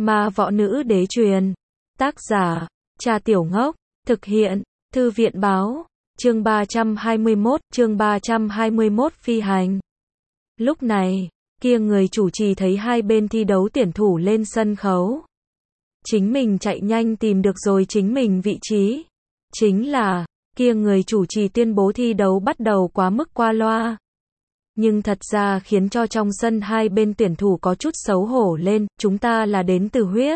Ma võ nữ đế truyền. Tác giả, Trà Tiểu Ngốc. Thực hiện, Thư viện báo. Chương 321 phi hành. Lúc này, kia người chủ trì thấy hai bên thi đấu tuyển thủ lên sân khấu. Chính mình chạy nhanh tìm được rồi chính mình vị trí. Chính là, kia người chủ trì tuyên bố thi đấu bắt đầu quá mức qua loa. Nhưng thật ra khiến cho trong sân hai bên tuyển thủ có chút xấu hổ lên, chúng ta là đến từ huyết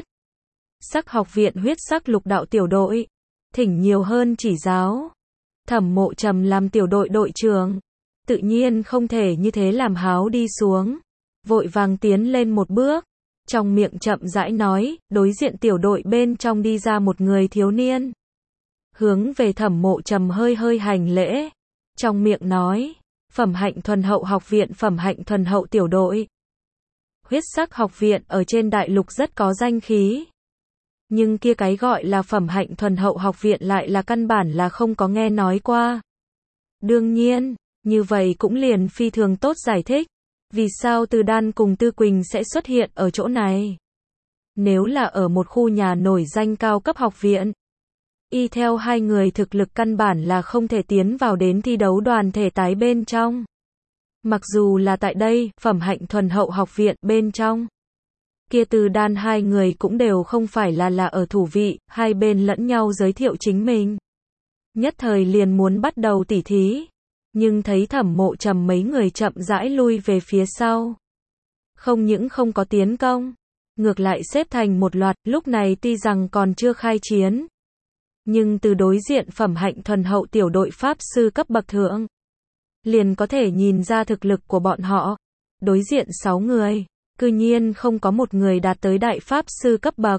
sắc học viện huyết sắc lục đạo tiểu đội. Thỉnh nhiều hơn chỉ giáo. Thẩm Mộ Trầm làm tiểu đội đội trưởng. Tự nhiên không thể như thế làm háo đi xuống. Vội vàng tiến lên một bước. Trong miệng chậm rãi nói, đối diện tiểu đội bên trong đi ra một người thiếu niên. Hướng về Thẩm Mộ Trầm hơi hơi hành lễ. Trong miệng nói, Phẩm Hạnh Thuần Hậu học viện Phẩm Hạnh Thuần Hậu tiểu đội. Huyết sắc học viện ở trên đại lục rất có danh khí. Nhưng kia cái gọi là Phẩm Hạnh Thuần Hậu học viện lại là căn bản là không có nghe nói qua. Đương nhiên, như vậy cũng liền phi thường tốt giải thích. Vì sao Từ Đan cùng Tư Quỳnh sẽ xuất hiện ở chỗ này? Nếu là ở một khu nhà nổi danh cao cấp học viện, y theo hai người thực lực căn bản là không thể tiến vào đến thi đấu đoàn thể tái bên trong. Mặc dù là tại đây, Phẩm Hạnh Thuần Hậu học viện bên trong, kia Từ Đan hai người cũng đều không phải là ở thủ vị, hai bên lẫn nhau giới thiệu chính mình. Nhất thời liền muốn bắt đầu tỉ thí. Nhưng thấy Thẩm Mộ Trầm mấy người chậm rãi lui về phía sau. Không những không có tiến công, ngược lại xếp thành một loạt, lúc này tuy rằng còn chưa khai chiến. Nhưng từ đối diện Phẩm Hạnh Thuần Hậu tiểu đội pháp sư cấp bậc thượng, liền có thể nhìn ra thực lực của bọn họ. Đối diện 6 người, cư nhiên không có một người đạt tới đại pháp sư cấp bậc.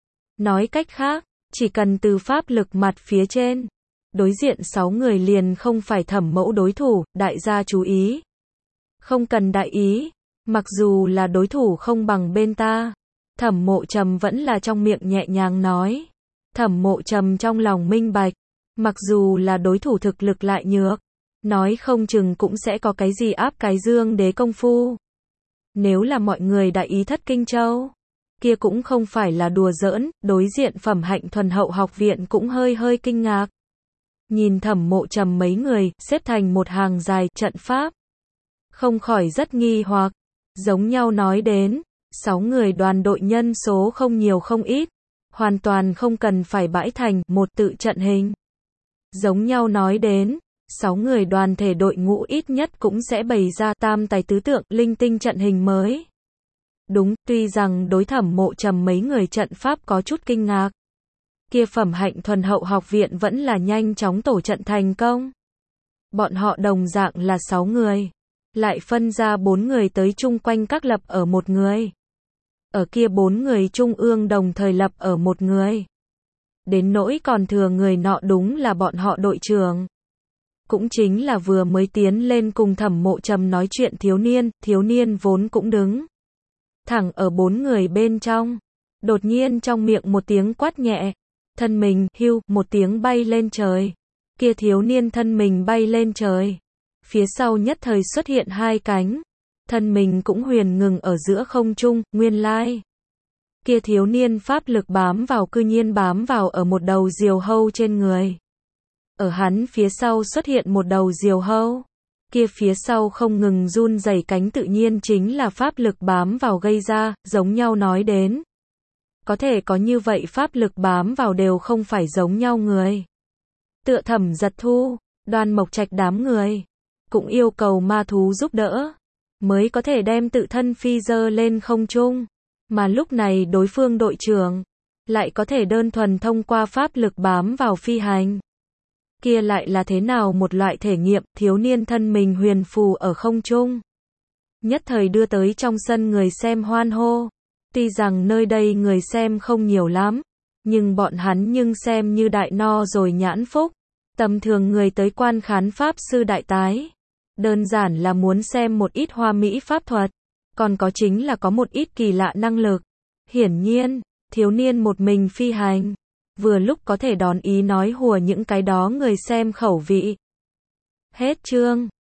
Nói cách khác, chỉ cần từ pháp lực mặt phía trên, đối diện 6 người liền không phải Thẩm mẫu đối thủ, đại gia chú ý. Không cần đại ý, mặc dù là đối thủ không bằng bên ta. Thẩm Mộ Trầm vẫn là trong miệng nhẹ nhàng nói. Thẩm Mộ Trầm trong lòng minh bạch, mặc dù là đối thủ thực lực lại nhược, nói không chừng cũng sẽ có cái gì áp cái dương đế công phu. Nếu là mọi người đại ý thất kinh châu, kia cũng không phải là đùa giỡn, đối diện Phẩm Hạnh Thuần Hậu học viện cũng hơi hơi kinh ngạc. Nhìn Thẩm Mộ Trầm mấy người, xếp thành một hàng dài, trận pháp. Không khỏi rất nghi hoặc, giống nhau nói đến, 6 người đoàn đội nhân số không nhiều không ít, hoàn toàn không cần phải bãi thành một tự trận hình. Giống nhau nói đến, 6 người đoàn thể đội ngũ ít nhất cũng sẽ bày ra tam tài tứ tượng linh tinh trận hình mới. Đúng, tuy rằng đối Thẩm Mộ Trầm mấy người trận pháp có chút kinh ngạc, kia Phẩm Hạnh Thuần Hậu học viện vẫn là nhanh chóng tổ trận thành công. Bọn họ đồng dạng là 6 người, lại phân ra 4 người tới chung quanh các lập ở một người. Ở kia 4 người trung ương đồng thời lập ở một người. Đến nỗi còn thừa người nọ đúng là bọn họ đội trưởng. Cũng chính là vừa mới tiến lên cùng Thẩm Mộ Trầm nói chuyện thiếu niên vốn cũng đứng thẳng ở 4 người bên trong. Đột nhiên trong miệng một tiếng quát nhẹ, thân mình hưu một tiếng bay lên trời. Kia thiếu niên thân mình bay lên trời, phía sau nhất thời xuất hiện hai cánh, thân mình cũng huyền ngừng ở giữa không trung. Nguyên lai, kia thiếu niên pháp lực bám vào, cư nhiên bám vào ở một đầu diều hâu trên người. Ở hắn phía sau xuất hiện một đầu diều hâu, kia phía sau không ngừng run rẩy cánh tự nhiên chính là pháp lực bám vào gây ra. Giống nhau nói đến, có thể có như vậy pháp lực bám vào đều không phải giống nhau người. Tựa Thẩm Giật Thu, Đoan Mộc Trạch đám người, cũng yêu cầu ma thú giúp đỡ, mới có thể đem tự thân phi dơ lên không trung. Mà lúc này đối phương đội trưởng, lại có thể đơn thuần thông qua pháp lực bám vào phi hành. Kia lại là thế nào một loại thể nghiệm? Thiếu niên thân mình huyền phù ở không trung, nhất thời đưa tới trong sân người xem hoan hô. Tuy rằng nơi đây người xem không nhiều lắm, nhưng bọn hắn nhưng xem như đại no rồi nhãn phúc. Tầm thường người tới quan khán pháp sư đại tái, đơn giản là muốn xem một ít hoa mỹ pháp thuật, còn có chính là có một ít kỳ lạ năng lực. Hiển nhiên, thiếu niên một mình phi hành, vừa lúc có thể đón ý nói hùa những cái đó người xem khẩu vị. Hết chương.